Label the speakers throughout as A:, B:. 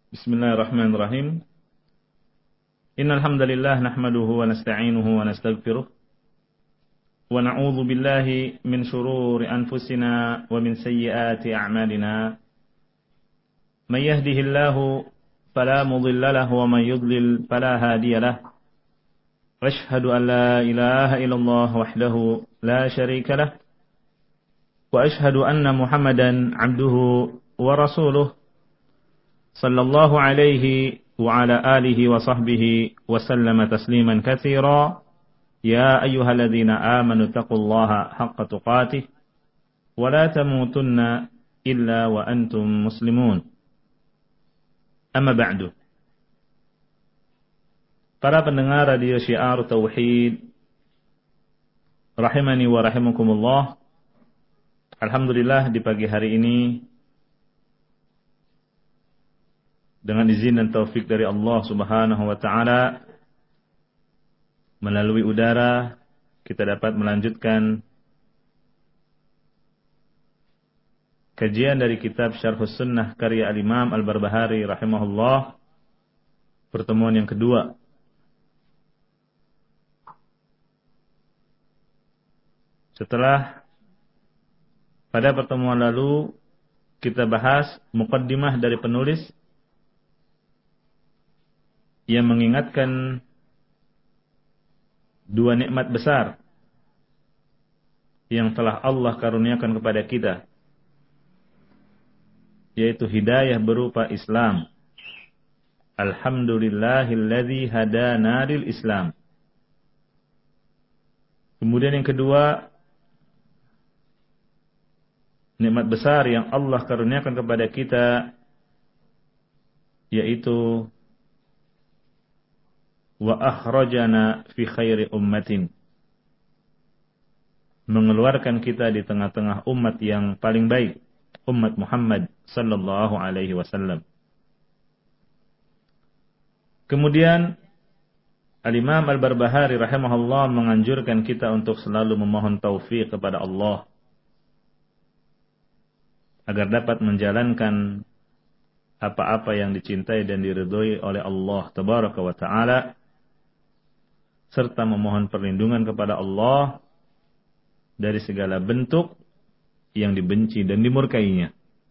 A: Bismillahirrahmanirrahim. Innal hamdalillah nahmaduhu wa nasta'inuhu wa nastaghfiruh wa na'udzu billahi min shururi anfusina wa min sayyiati a'malina. May yahdihillahu fala mudilla lahu wa may yudlil fala hadiya lahu. Ashhadu an la ilaha illallah wahdahu la syarika lahu wa ashhadu anna Muhammadan 'abduhu wa rasuluh. Sallallahu alaihi wa ala alihi wa sahbihi wa sallama tasliman katsira. Ya ayyuhalladzina amanu taqullaha haqqa tuqatih wa la tamutunna illa wa antum muslimun. Amma ba'du. Para pendengar radio Syiar Tauhid rahimani wa rahimakumullah. Alhamdulillah di pagi hari ini dengan izin dan taufik dari Allah Subhanahu wa taala, melalui udara kita dapat melanjutkan kajian dari kitab Syarhus Sunnah karya Al-Imam Al-Barbahari rahimahullah, pertemuan yang kedua. Setelah pada pertemuan lalu kita bahas muqaddimah dari penulis yang mengingatkan dua nikmat besar yang telah Allah karuniakan kepada kita, yaitu hidayah berupa Islam. Alhamdulillahilladzi hadana lil Islam. Kemudian yang kedua, nikmat besar yang Allah karuniakan kepada kita, yaitu wa akhrajana fi khairi ummatin, mengeluarkan kita di tengah-tengah umat yang paling baik, umat Muhammad sallallahu alaihi wasallam. Kemudian Al-Imam Al-Barbahari rahimahullah menganjurkan kita untuk selalu memohon taufik kepada Allah agar dapat menjalankan apa-apa yang dicintai dan diridhoi oleh Allah tabaraka wa taala, serta memohon perlindungan kepada Allah dari segala bentuk yang dibenci dan dimurkainya.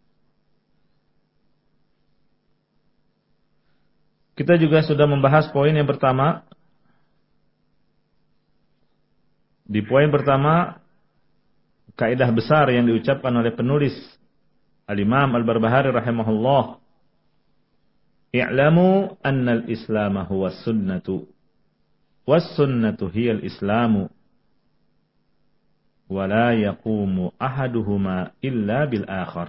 A: Kita juga sudah membahas poin yang pertama. Di poin pertama, kaidah besar yang diucapkan oleh penulis Al-Imam Al-Barbahari rahimahullah, i'lamu anna al-islama huwa sunnatu was-sunnatu hiya al-islamu wa la yaqumu ahaduhuma illa bil akhar.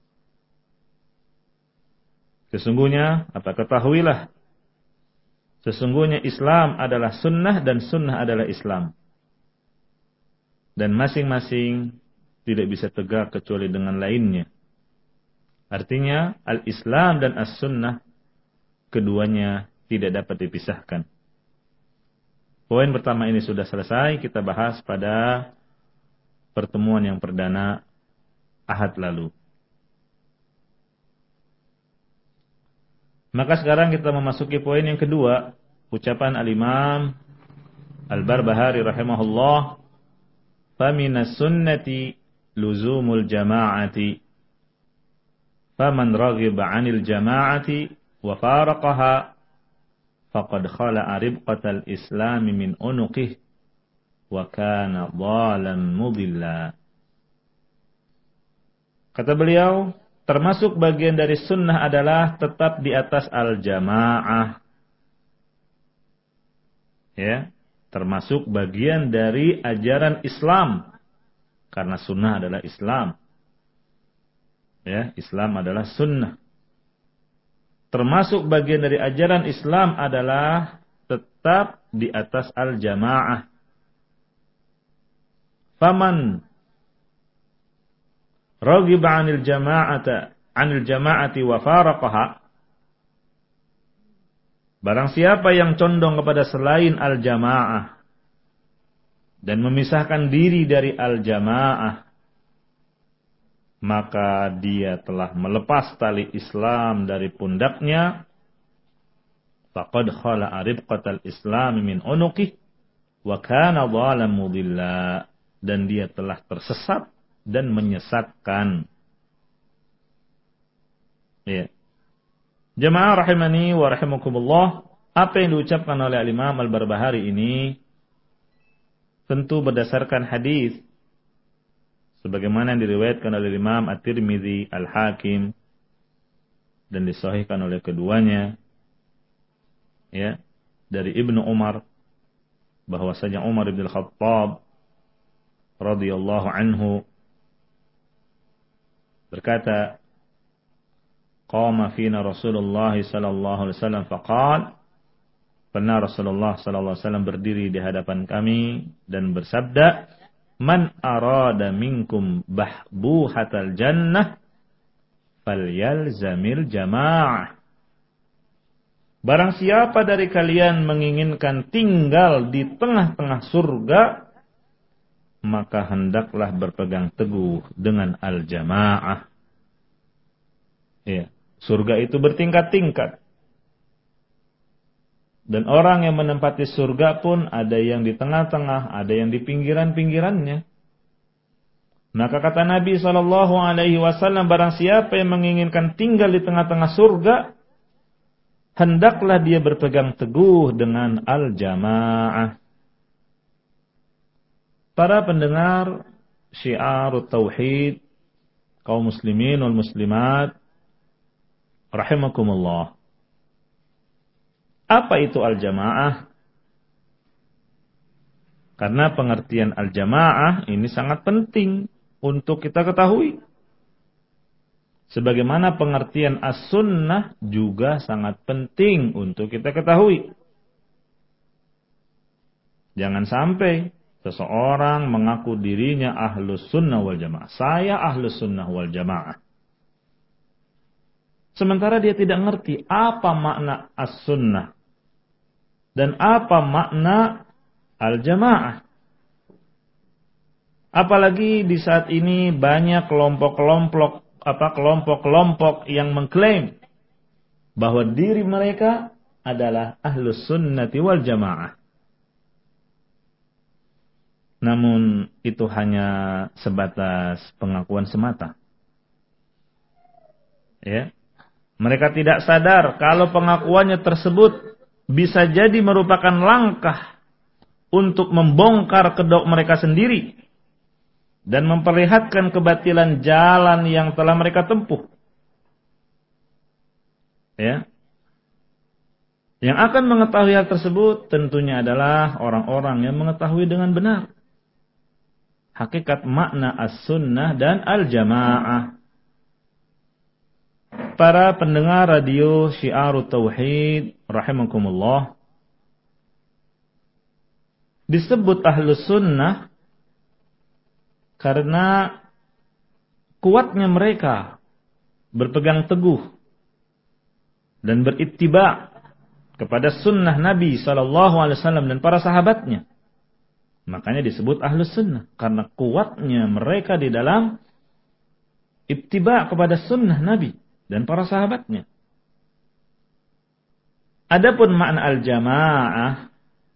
A: Sesungguhnya, ketahuilah, sesungguhnya Islam adalah sunnah dan sunnah adalah Islam. Dan masing-masing tidak bisa tegak kecuali dengan lainnya. Artinya, al-Islam dan as-sunnah keduanya tidak dapat dipisahkan. Poin pertama ini sudah selesai kita bahas pada pertemuan yang perdana Ahad lalu. Maka sekarang kita memasuki poin yang kedua, ucapan Al-Imam Al-Barbahari rahimahullah, "Faminas sunnati luzumul jama'ati, faman raghiba 'anil jama'ati wa faraqaha faqad khala'a ribqatal islami min unuqih wa kana dhalan mudilla." Kata beliau, termasuk bagian dari sunnah adalah tetap di atas al-jamaah. Ya, termasuk bagian dari ajaran Islam. Karena sunnah adalah Islam. Ya, Islam adalah sunnah. Termasuk bagian dari ajaran Islam adalah tetap di atas al-jamaah. Faman raghiba 'anil jama'ati wa faraqaha, barang siapa yang condong kepada selain al-jamaah dan memisahkan diri dari al-jamaah, maka dia telah melepas tali Islam dari pundaknya. Faqad khala'a ribqatal Islam min unuqih wa kana dhalan mudilla, dan dia telah tersesat dan menyesatkan. Ya. Jemaah rahimani wa rahimakumullah, apa yang diucapkan oleh Imam Al-Barbahari ini tentu berdasarkan hadis sebagaimana yang diriwayatkan oleh Imam At-Tirmidzi, Al-Hakim, dan disahihkan oleh keduanya, ya, dari Ibnu Umar, bahwasanya Umar bin Khattab radhiyallahu anhu berkata, qama fina Rasulullah sallallahu alaihi wasallam faqala, pernah Rasulullah sallallahu alaihi wasallam berdiri di hadapan kami dan bersabda, man arada minkum bahbuhatal jannah falyalzamil jamaah. Barang siapa dari kalian menginginkan tinggal di tengah-tengah surga, maka hendaklah berpegang teguh dengan al-jamaah. Ya, surga itu bertingkat-tingkat. Dan orang yang menempati surga pun ada yang di tengah-tengah, ada yang di pinggiran-pinggirannya. Maka kata Nabi SAW, barang siapa yang menginginkan tinggal di tengah-tengah surga, hendaklah dia berpegang teguh dengan al-jamaah. Para pendengar Syiarut Tauhid, kaum muslimin wal muslimat, rahimakumullah. Apa itu al-jamaah? Karena pengertian al-jamaah ini sangat penting untuk kita ketahui. Sebagaimana pengertian as-sunnah juga sangat penting untuk kita ketahui. Jangan sampai seseorang mengaku dirinya ahlus sunnah wal jamaah. Saya ahlus sunnah wal jamaah. Sementara dia tidak ngerti apa makna as-sunnah dan apa makna al-jamaah. Apalagi di saat ini banyak kelompok-kelompok yang mengklaim bahwa diri mereka adalah ahlus sunnati wal jamaah. Namun itu hanya sebatas pengakuan semata. Ya. Mereka tidak sadar kalau pengakuannya tersebut bisa jadi merupakan langkah untuk membongkar kedok mereka sendiri dan memperlihatkan kebatilan jalan yang telah mereka tempuh. Ya. Yang akan mengetahui hal tersebut tentunya adalah orang-orang yang mengetahui dengan benar hakikat makna as-sunnah dan al-jamaah. Para pendengar radio Syiarut Tauhid rahimakumullah, disebut ahlus sunnah karena kuatnya mereka berpegang teguh dan berittiba kepada sunnah Nabi SAW dan para sahabatnya. Makanya disebut ahlus sunnah karena kuatnya mereka di dalam ittiba kepada sunnah Nabi dan para sahabatnya. Adapun makna al-jamaah,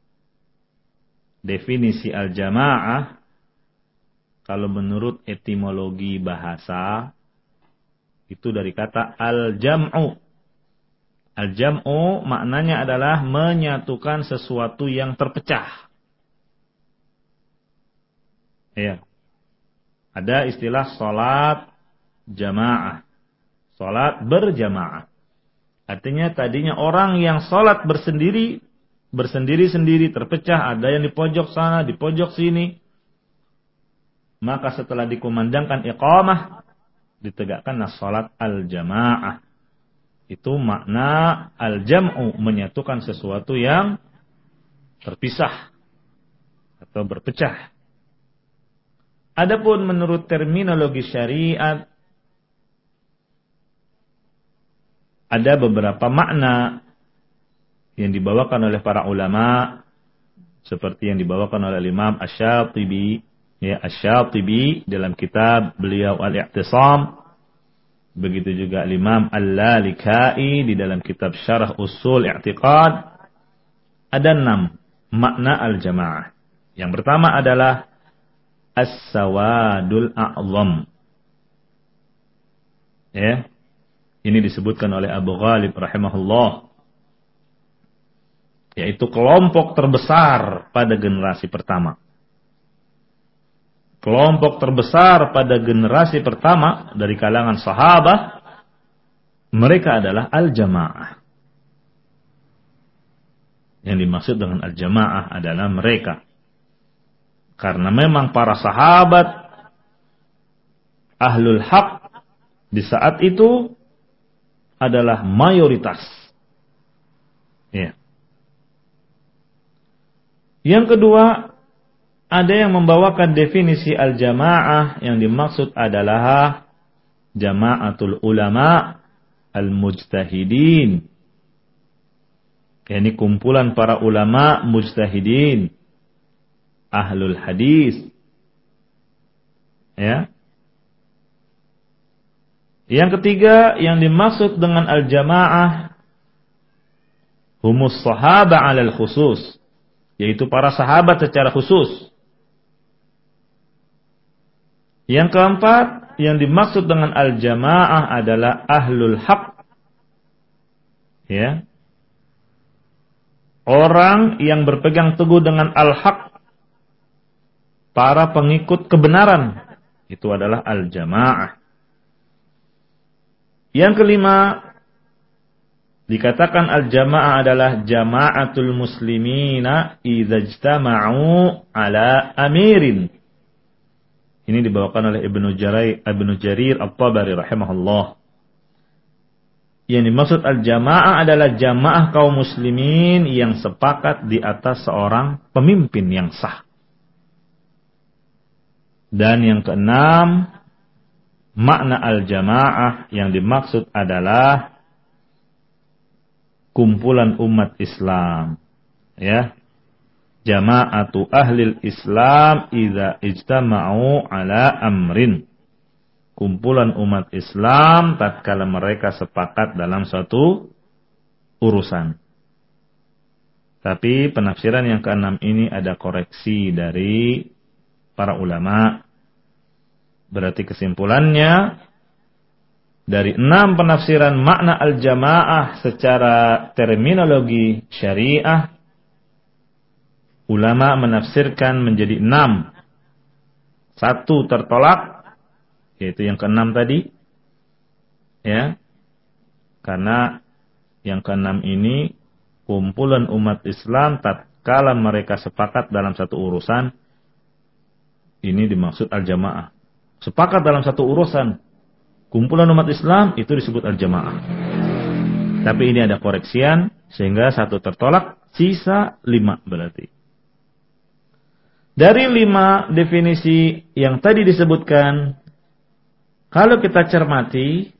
A: definisi al-jamaah, kalau menurut etimologi bahasa, itu dari kata al-jam'u. Al-jam'u maknanya adalah menyatukan sesuatu yang terpecah. Ya. Ada istilah salat jamaah. Salat berjamaah. Artinya tadinya orang yang salat bersendiri-sendiri terpecah, ada yang di pojok sana, di pojok sini. Maka setelah dikumandangkan iqamah, ditegakkanlah salat al-jamaah. Itu makna al-jam'u, menyatukan sesuatu yang terpisah atau berpecah. Adapun menurut terminologi syariat, ada beberapa makna yang dibawakan oleh para ulama, seperti yang dibawakan oleh Imam Asy-Syatibi Ya, Asy-Syatibi dalam kitab beliau Al-I'tisam. Begitu juga Imam Al-Lalikai di dalam kitab Syarah Usul I'tiqad. Ada 6 makna al-jamaah. Yang pertama adalah as-sawadul a'zam. Ya. Ini disebutkan oleh Abu Ghalib rahimahullah. Yaitu kelompok terbesar pada generasi pertama. Kelompok terbesar pada generasi pertama dari kalangan sahabat, mereka adalah al-jamaah. Yang dimaksud dengan al-jamaah adalah mereka. Karena memang para sahabat ahlul haq di saat itu adalah mayoritas. Ya. Yang kedua, ada yang membawakan definisi al-jamaah yang dimaksud adalah jama'atul ulama al-mujtahidin. Ini kumpulan para ulama mujtahidin, ahlul hadis. Ya. Yang ketiga yang dimaksud dengan al-jamaah humus sahaba 'alal khusus, yaitu para sahabat secara khusus. Yang keempat, yang dimaksud dengan al-jamaah adalah ahlul haq. Ya. Orang yang berpegang teguh dengan al-haq. Para pengikut kebenaran. Itu adalah al-jamaah. Yang kelima, dikatakan al-jamaah adalah jama'atul muslimina idza ijtama'u ala amirin. Ini dibawakan oleh Ibnu Jarir At-Tabari rahimahullah. Yang dimaksud al-jamaah adalah jamaah kaum muslimin yang sepakat di atas seorang pemimpin yang sah. Dan yang keenam, makna al-jamaah yang dimaksud adalah kumpulan umat Islam. Ya. Jama'atu ahlil Islam idza ijtama'u ala amrin. Kumpulan umat Islam tatkala mereka sepakat dalam suatu urusan. Tapi penafsiran yang keenam ini ada koreksi dari para ulama. Berarti kesimpulannya dari 6 penafsiran makna al-jamaah secara terminologi syariah, ulama menafsirkan menjadi 6. 1 tertolak, yaitu yang ke-6 tadi. Ya. Karena yang ke-6 ini kumpulan umat Islam tatkala mereka sepakat dalam satu urusan, ini dimaksud al-jamaah. Sepakat dalam satu urusan, kumpulan umat Islam itu disebut al-jamaah. Tapi ini ada koreksian sehingga 1 tertolak, sisa 5 berarti. Dari 5 definisi yang tadi disebutkan, kalau kita cermati,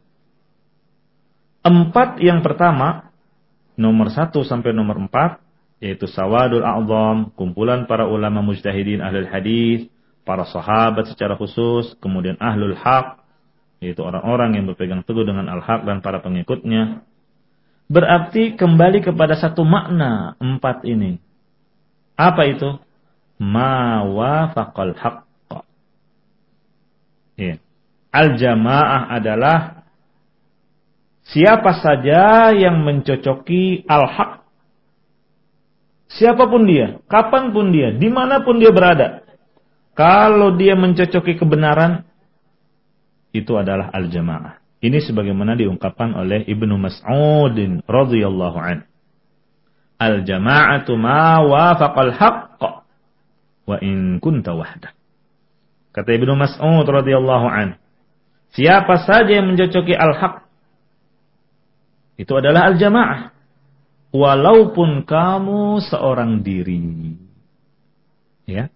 A: 4 yang pertama, nomor 1 sampai nomor 4, yaitu sawadul a'zam, kumpulan para ulama mujtahidin ahlul hadis, para sahabat secara khusus, kemudian ahlul haq, yaitu orang-orang yang berpegang teguh dengan al-haq dan para pengikutnya. Berarti kembali kepada satu makna 4 ini. Apa itu? Ma wafaqal haqqa. Ya. Al-jamaah adalah siapa saja yang mencocoki al-haq. Siapapun dia, kapanpun dia, dimanapun dia berada. Kalau dia mencocoki kebenaran, itu adalah al-jamaah. Ini sebagaimana diungkapkan oleh Ibnu Mas'ud radhiyallahu anhu. Al-jama'atu ma wafaqal haqqa wa in kunta wahdak. Kata Ibnu Mas'ud radhiyallahu anhu, siapa saja yang mencocoki al-haq, itu adalah al-jamaah, walaupun kamu seorang diri. Ya.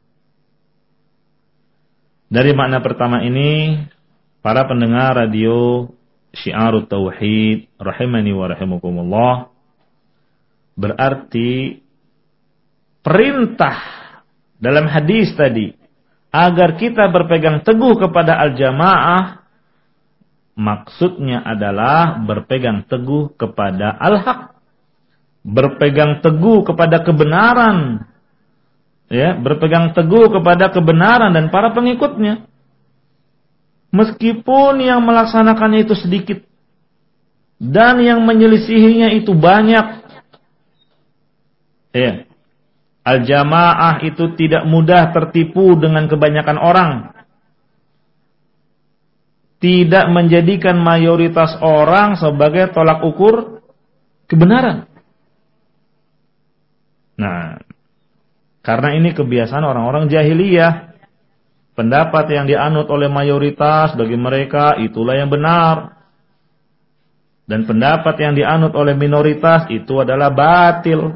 A: Dari makna pertama ini, para pendengar radio Syiarut Tauhid rahimani wa rahimakumullah, berarti perintah dalam hadis tadi, agar kita berpegang teguh kepada al-jamaah, maksudnya adalah berpegang teguh kepada al-haq, berpegang teguh kepada kebenaran, ya, berpegang teguh kepada kebenaran dan para pengikutnya, meskipun yang melaksanakannya itu sedikit dan yang menyelisihinya itu banyak. Ya. Al-jamaah itu tidak mudah tertipu dengan kebanyakan orang. Tidak menjadikan mayoritas orang sebagai tolak ukur kebenaran. Nah, karena ini kebiasaan orang-orang jahiliyah. Pendapat yang dianut oleh mayoritas bagi mereka itulah yang benar. Dan pendapat yang dianut oleh minoritas itu adalah batil.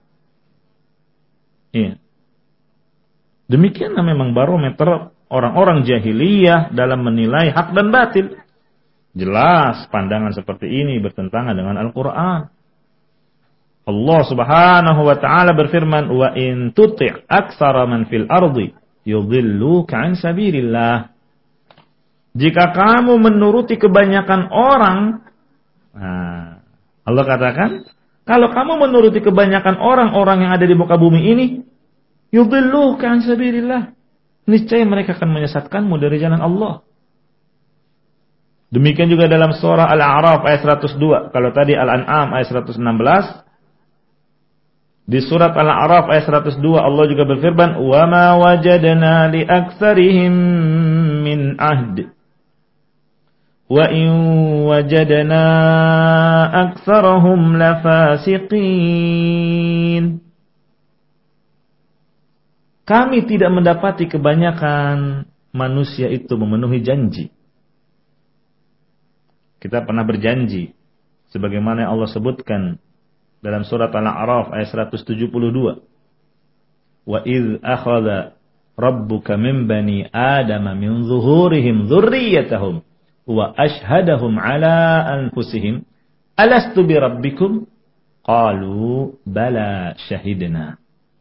A: Iya. Demikianlah memang barometer orang-orang jahiliyah dalam menilai hak dan batil. Jelas pandangan seperti ini bertentangan dengan Al-Quran. Allah subhanahu wa ta'ala berfirman, wa in tuti' aktsara man fil ardi yudhilluka an sabilillah. Jika kamu menuruti kebanyakan orang, nah, Allah katakan, kalau kamu menuruti kebanyakan orang-orang yang ada di muka bumi ini, yudhilluka an sabilillah, niscaya mereka akan menyesatkanmu dari jalan Allah. Demikian juga dalam surah Al-A'raf ayat 102. Kalau tadi Al-An'am ayat 116, di surat Al-A'raf ayat 102 Allah juga berfirman, "Wa ma wajadna li aktsarihim min ahd. Wa in wajadna aktsarahum lafasiqin." Kami tidak mendapati kebanyakan manusia itu memenuhi janji. Kita pernah berjanji sebagaimana yang Allah sebutkan dalam surat Al-A'raf ayat 172. Wa idz akhadha rabbuka min bani adama min zuhurihim dzurriyyatahum wa ashhadahum ala anfusihim alastu bi rabbikum qalu bala syahidna.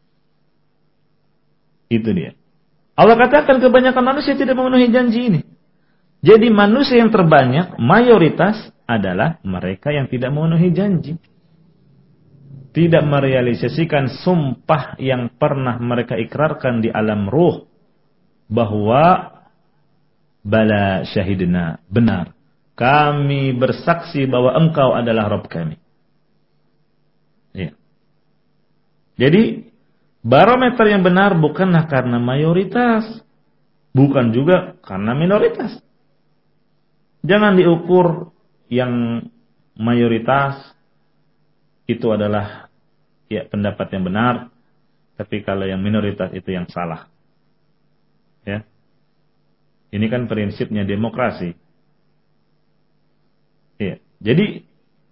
A: Itu dia. Allah katakan kebanyakan manusia tidak memenuhi janji ini. Jadi manusia yang terbanyak, mayoritas adalah mereka yang tidak memenuhi janji. Tidak merealisasikan sumpah yang pernah mereka ikrarkan di alam ruh. Bahwa bala syahidna, benar. Kami bersaksi bahwa engkau adalah Rabb kami. Ya. Jadi, barometer yang benar bukanlah karena mayoritas. Bukan juga karena minoritas. Jangan diukur yang mayoritas itu adalah ya pendapat yang benar, tapi kalau yang minoritas itu yang salah. Ya. Ini kan prinsipnya demokrasi. Ya. Jadi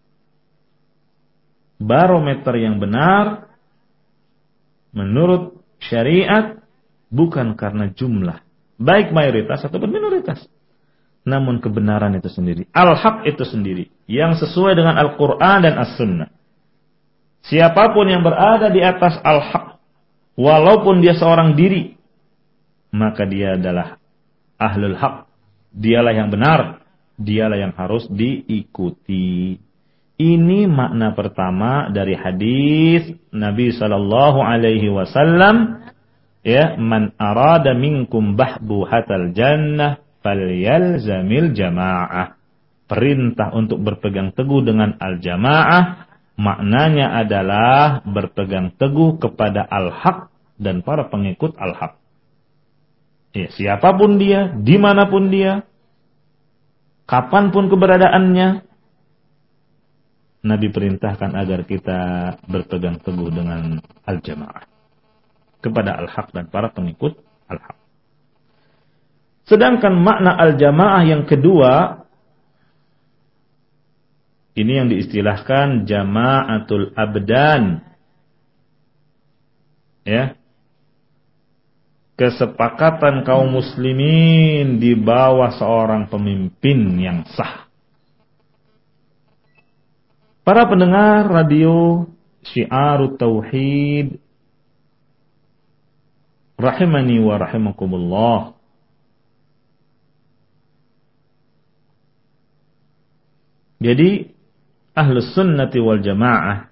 A: barometer yang benar menurut syariat bukan karena jumlah, baik mayoritas ataupun minoritas. Namun kebenaran itu sendiri, al-haq itu sendiri, yang sesuai dengan Al-Quran dan As-Sunnah. Siapapun yang berada di atas al-haq, walaupun dia seorang diri, maka dia adalah ahlul haq. Dialah yang benar, dialah yang harus diikuti. Ini makna pertama dari hadis Nabi sallallahu alaihi wasallam, ya, man arada minkum bahbuhatal jannah falyalzamil jamaah. Perintah untuk berpegang teguh dengan al-jamaah maknanya adalah berpegang teguh kepada al-haq dan para pengikut al-haq. Ya, siapapun dia, dimanapun dia, kapanpun keberadaannya, Nabi perintahkan agar kita berpegang teguh dengan al-jamaah, kepada al-haq dan para pengikut al-haq. Sedangkan makna al-jamaah yang kedua, ini yang diistilahkan jama'atul abdan. Ya. Kesepakatan kaum muslimin di bawah seorang pemimpin yang sah. Para pendengar radio Syiarut Tauhid, rahimani wa rahimakumullah. Jadi Ahlus Sunnati wal Jamaah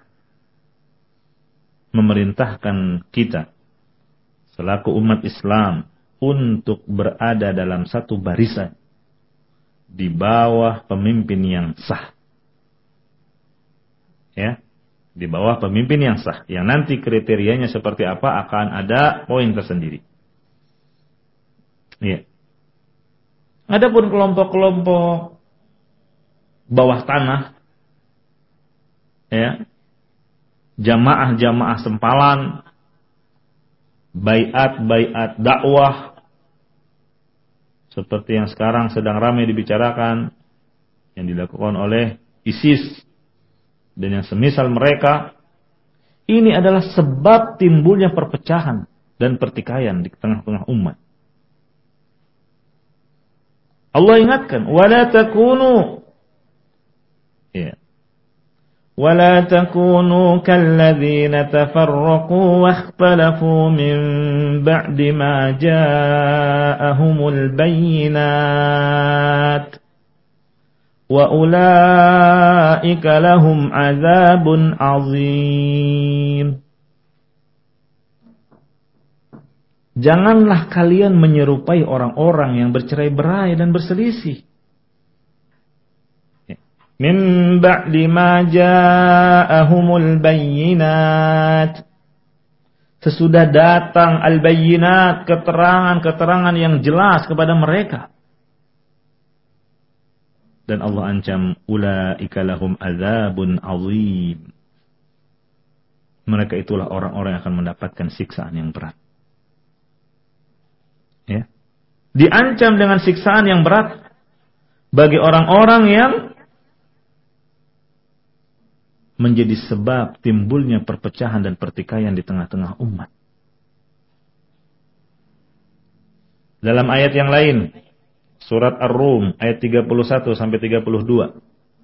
A: memerintahkan kita selaku umat Islam untuk berada dalam satu barisan di bawah pemimpin yang sah. Ya, di bawah pemimpin yang sah. Yang nanti kriterianya seperti apa akan ada poin tersendiri. Ya. Adapun kelompok-kelompok bawah tanah, ya, jamaah-jamaah sempalan, baiat dakwah, seperti yang sekarang sedang ramai dibicarakan, yang dilakukan oleh ISIS dan yang semisal mereka, ini adalah sebab timbulnya perpecahan dan pertikaian di tengah-tengah umat. Allah ingatkan, wala takunu, ya, wala takunu kalladzina tafarraqu wakhtalafu min ba'di ma ja'ahumul bayyinat wa ulaika lahum azabun azim. Janganlah kalian menyerupai orang-orang yang bercerai-berai dan berselisih. Min ba'di ma ja'ahumul bayyinat. Sesudah datang al-bayyinat, keterangan-keterangan yang jelas kepada mereka. Dan Allah ancam, ulaika lahum azabun azim. Mereka itulah orang-orang yang akan mendapatkan siksaan yang berat. Ya. Diancam dengan siksaan yang berat bagi orang-orang yang menjadi sebab timbulnya perpecahan dan pertikaian di tengah-tengah umat. Dalam ayat yang lain, surat Ar-Rum ayat 31 sampai 32.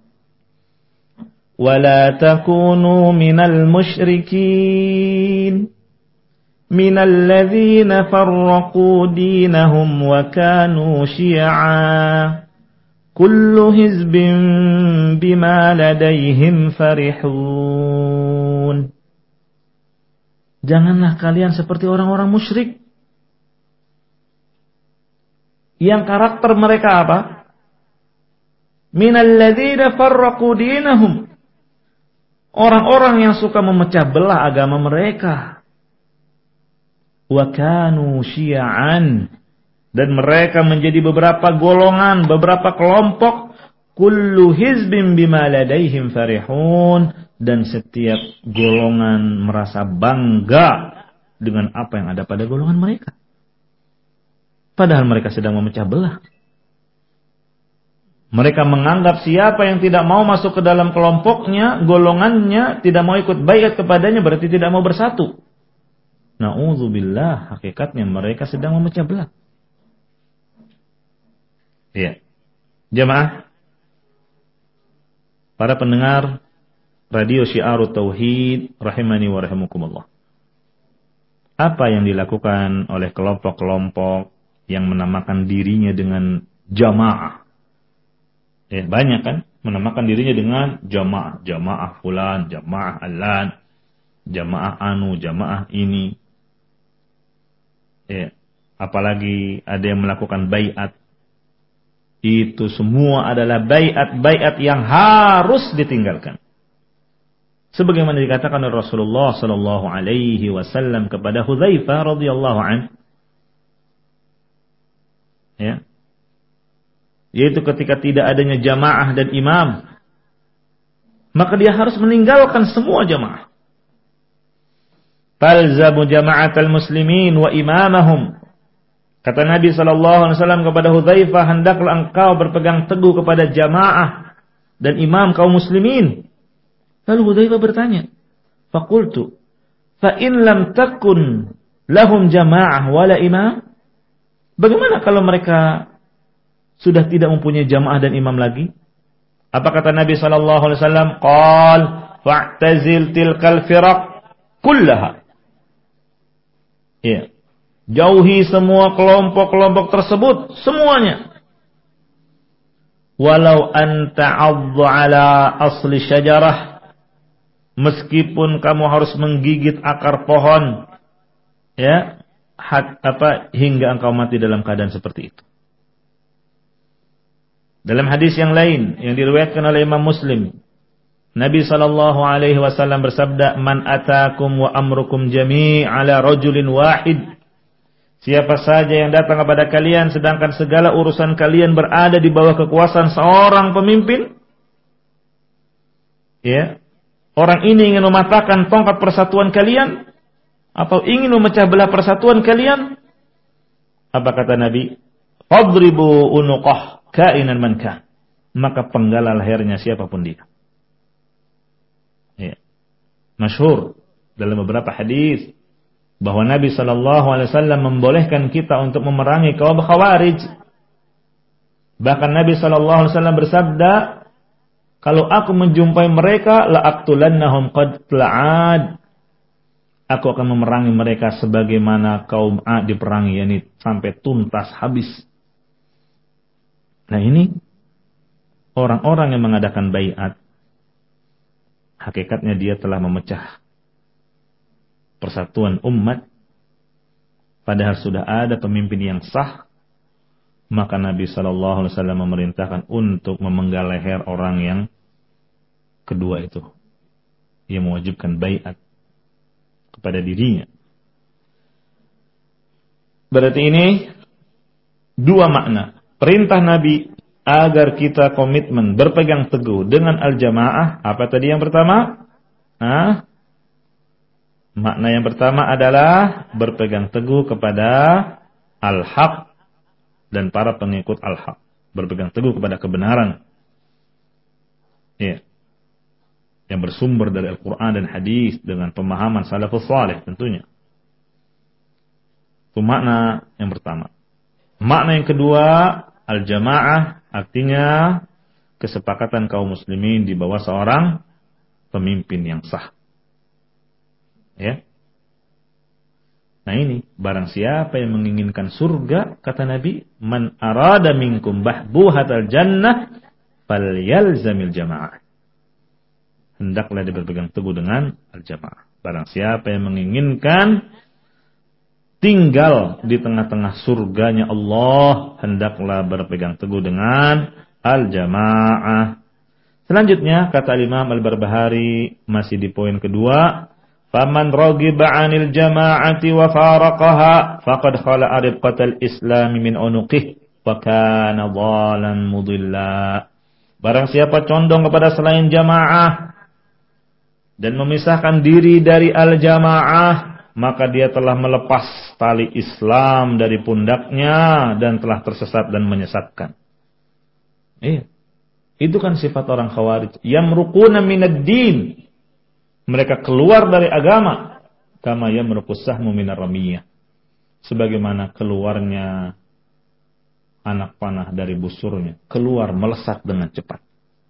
A: Wala takunu minal musyrikin minal ladzina farraqu dinahum wa kanu syi'a kullu hizbin bima ladaihim farihun. Janganlah kalian seperti orang-orang musyrik yang karakter mereka apa? Minal ladzina farraqu dinahum, orang-orang yang suka memecah belah agama mereka. Wa kanu syi'an, dan mereka menjadi beberapa golongan, beberapa kelompok. Kullu hizbin bima ladaihim farihun, dan setiap golongan merasa bangga dengan apa yang ada pada golongan mereka. Padahal mereka sedang memecah belah. Mereka menganggap siapa yang tidak mau masuk ke dalam kelompoknya, golongannya, tidak mau ikut baiat kepadanya, berarti tidak mau bersatu. Na'udzubillah, hakikatnya mereka sedang memecah belah. Iya. Jamaah, para pendengar radio Syiarut Tauhid rahimani wa rahimakumullah. Apa yang dilakukan oleh kelompok-kelompok yang menamakan dirinya dengan jamaah? Ya, banyak kan menamakan dirinya dengan jamaah, jamaah fulan, jamaah alan, jamaah anu, jamaah ini. Ya, apalagi ada yang melakukan baiat. Itu semua adalah baiat-baiat yang harus ditinggalkan. Sebagaimana dikatakan oleh Rasulullah sallallahu alaihi wasallam kepada Hudzaifah radhiyallahu anhu. Ya. Yaitu ketika tidak adanya jamaah dan imam, maka dia harus meninggalkan semua jamaah. Talzamu jama'atal muslimin wa imamahum. Kata Nabi SAW kepada Hudzaifah, hendaklah engkau berpegang teguh kepada jamaah dan imam kaum muslimin. Lalu Hudzaifah bertanya, faqultu, fa in lam takun lahum jama'ah wala imam? Bagaimana kalau mereka sudah tidak mempunyai jamaah dan imam lagi? Apa kata Nabi SAW? Qal fa'tazil tilkal firaq kullaha. Ya. Jauhi semua kelompok-kelompok tersebut, semuanya. Walau anta 'addu 'ala asli syajarah, meskipun kamu harus menggigit akar pohon, ya, hingga engkau mati dalam keadaan seperti itu. Dalam hadis yang lain yang diriwayatkan oleh Imam Muslim, Nabi sallallahu alaihi wasallam bersabda, "Man atakum wa amrukum jami' ala rajulin wahid." Siapa saja yang datang kepada kalian sedangkan segala urusan kalian berada di bawah kekuasaan seorang pemimpin, ya. Orang ini ingin mematahkan tongkat persatuan kalian atau ingin memecah belah persatuan kalian. Apa kata Nabi? Fadribu unuqah kainan man kan. Maka penggalah lehernya siapapun dia. Ya. Masyhur dalam beberapa hadis bahwa Nabi SAW membolehkan kita untuk memerangi kaum Khawarij. Bahkan Nabi SAW bersabda, kalau aku menjumpai mereka, la'aqtulannahum qad la'ad. Aku akan memerangi mereka sebagaimana kaum Ad diperangi, yakni sampai tuntas habis. Nah ini orang-orang yang mengadakan baiat, hakikatnya dia telah memecah persatuan umat, padahal sudah ada pemimpin yang sah. Maka Nabi SAW memerintahkan untuk memenggal leher orang yang kedua itu, yang mewajibkan baiat kepada dirinya. Berarti ini dua makna. Perintah Nabi agar kita komitmen berpegang teguh dengan al-jamaah. Apa tadi yang pertama? Makna yang pertama adalah berpegang teguh kepada al-haq dan para pengikut al-haq. Berpegang teguh kepada kebenaran. Ya. Yang bersumber dari Al-Quran dan hadis dengan pemahaman salafus salih tentunya. Itu makna yang pertama. Makna yang kedua, al-jamaah artinya kesepakatan kaum muslimin di bawah seorang pemimpin yang sah. Ya. Nah ini, barang siapa yang menginginkan surga, kata Nabi, man arada minkum bahbuhatal jannah falyalzamil jamaah. Hendaklah dia berpegang teguh dengan al-jamaah. Barang siapa yang menginginkan tinggal di tengah-tengah surganya Allah, hendaklah berpegang teguh dengan al-jamaah. Selanjutnya, kata Imam Al-Barbahari, masih di poin kedua, faman raghiba 'anil jama'ati wa faraqaha faqad khala'a ribqatal islam min unuqih wa kana dhalan mudilla. Barang siapa condong kepada selain jamaah dan memisahkan diri dari al-jamaah, maka dia telah melepas tali Islam dari pundaknya dan telah tersesat dan menyesatkan. Iya. Itu kan sifat orang Khawarij. Yamruquna minad din. Mereka keluar dari agama. Kama yamruqus sahmu minar ramiyah. Sebagaimana keluarnya anak panah dari busurnya. Keluar melesat dengan cepat.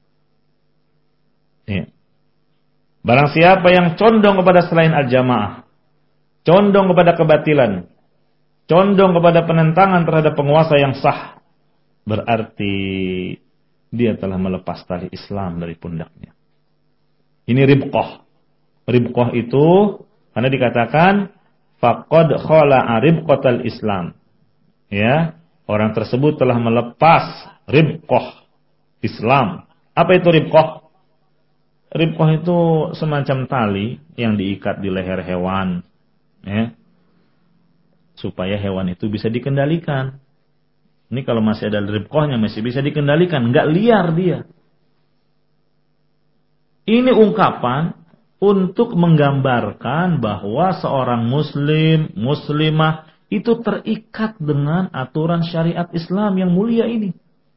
A: Iya. Barang siapa yang condong kepada selain al-jamaah, condong kepada kebatilan, condong kepada penentangan terhadap penguasa yang sah, berarti dia telah melepas tali Islam dari pundaknya. Ini ribqah. Ribqah itu karena dikatakan faqad khala'a ribqatal Islam. Ya, orang tersebut telah melepas ribqah Islam. Apa itu ribqah? Ribqah itu semacam tali yang diikat di leher hewan, ya, supaya hewan itu bisa dikendalikan. Ini kalau masih ada ribqahnya masih bisa dikendalikan, nggak liar dia. Ini ungkapan untuk menggambarkan bahwa seorang muslim, muslimah itu terikat dengan aturan syariat Islam yang mulia ini.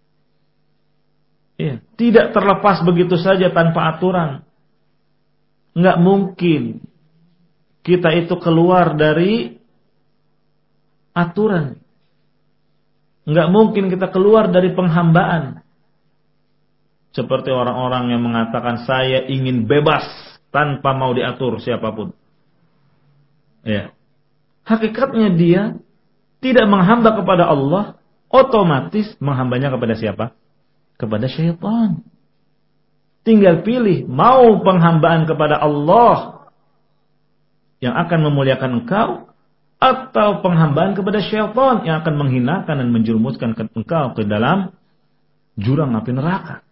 A: Ya, tidak terlepas begitu saja tanpa aturan. Nggak mungkin kita itu keluar dari aturan. Nggak mungkin kita keluar dari penghambaan. Seperti orang-orang yang mengatakan saya ingin bebas tanpa mau diatur siapapun. Ya. Hakikatnya dia tidak menghamba kepada Allah, otomatis menghambanya kepada siapa? Kepada syaitan. Tinggal pilih, mau penghambaan kepada Allah yang akan memuliakan engkau, atau penghambaan kepada syaitan yang akan menghinakan dan menjerumuskan engkau ke dalam jurang api neraka.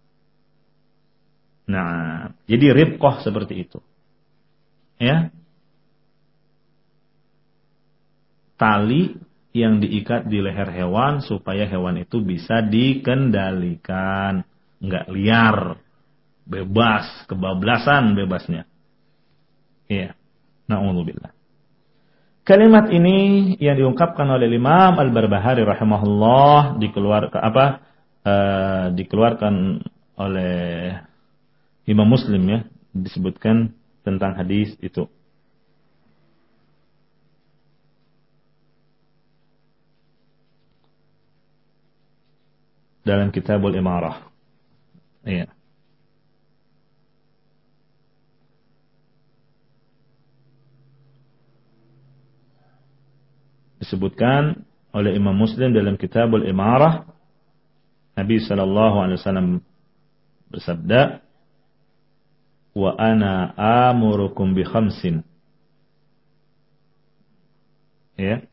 A: Nah, jadi ribqah seperti itu. Ya. Tali yang diikat di leher hewan supaya hewan itu bisa dikendalikan, enggak liar, bebas, kebablasan bebasnya. Iya. Na'udzubillah. Kalimat ini yang diungkapkan oleh Imam Al-Barbahari rahimahullah dikeluarkan oleh Imam Muslim ya, disebutkan tentang hadis itu. Dalam Kitabul Imarah. Iya. Disebutkan oleh Imam Muslim dalam Kitabul Imarah, Nabi sallallahu alaihi wasallam bersabda, "Wa ana amurukum bi khamsin." Ya.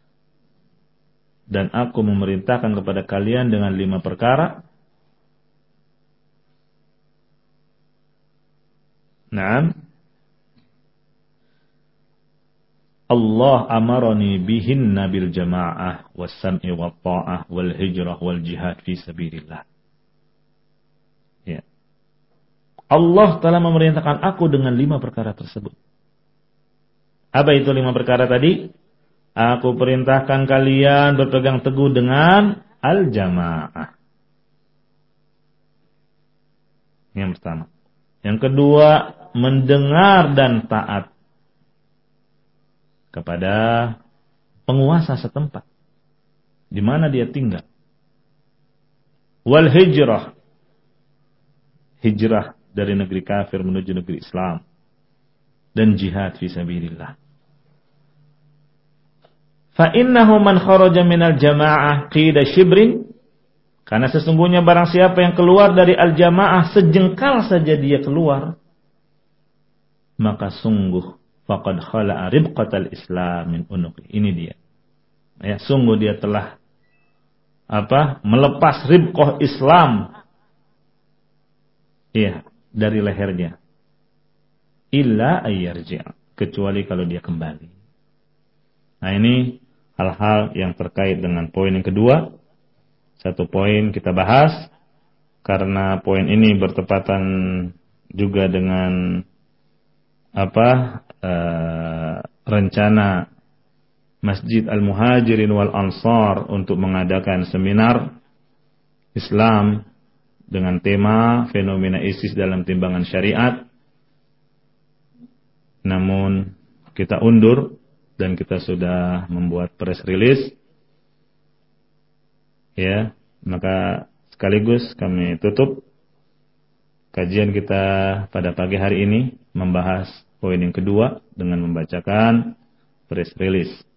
A: Dan aku memerintahkan kepada kalian dengan 5 perkara. Naam. Allah amarani bihin nabil jama'ah was-sam'i wat-ta'ah wal hijrah wal jihad fi sabilillah. Ya. Allah telah memerintahkan aku dengan 5 perkara tersebut. Apa itu 5 perkara tadi? Aku perintahkan kalian berpegang teguh dengan al-jamaah. Yang pertama. Yang kedua, mendengar dan taat kepada penguasa setempat di mana dia tinggal. Wal hijrah, hijrah dari negeri kafir menuju negeri Islam, dan jihad fi sabilillah. Fa innahu man kharaja minal jamaah qida shibrin, karena sesungguhnya barang siapa yang keluar dari al-jamaah sejengkal saja dia keluar, maka sungguh faqad khala'a ribqatal Islam min unuqi. Ini dia. Ya, sungguh dia telah melepas ribqah Islam. Iya, dari lehernya. Illa ayyarji', kecuali kalau dia kembali. Nah, ini hal-hal yang terkait dengan poin yang kedua. Satu poin kita bahas karena poin ini bertepatan juga dengan rencana Masjid Al-Muhajirin wal Ansar untuk mengadakan seminar Islam dengan tema fenomena ISIS dalam timbangan syariat. Namun kita undur dan kita sudah membuat press release. Ya, maka sekaligus kami tutup kajian kita pada pagi hari ini membahas poin yang kedua dengan membacakan press release.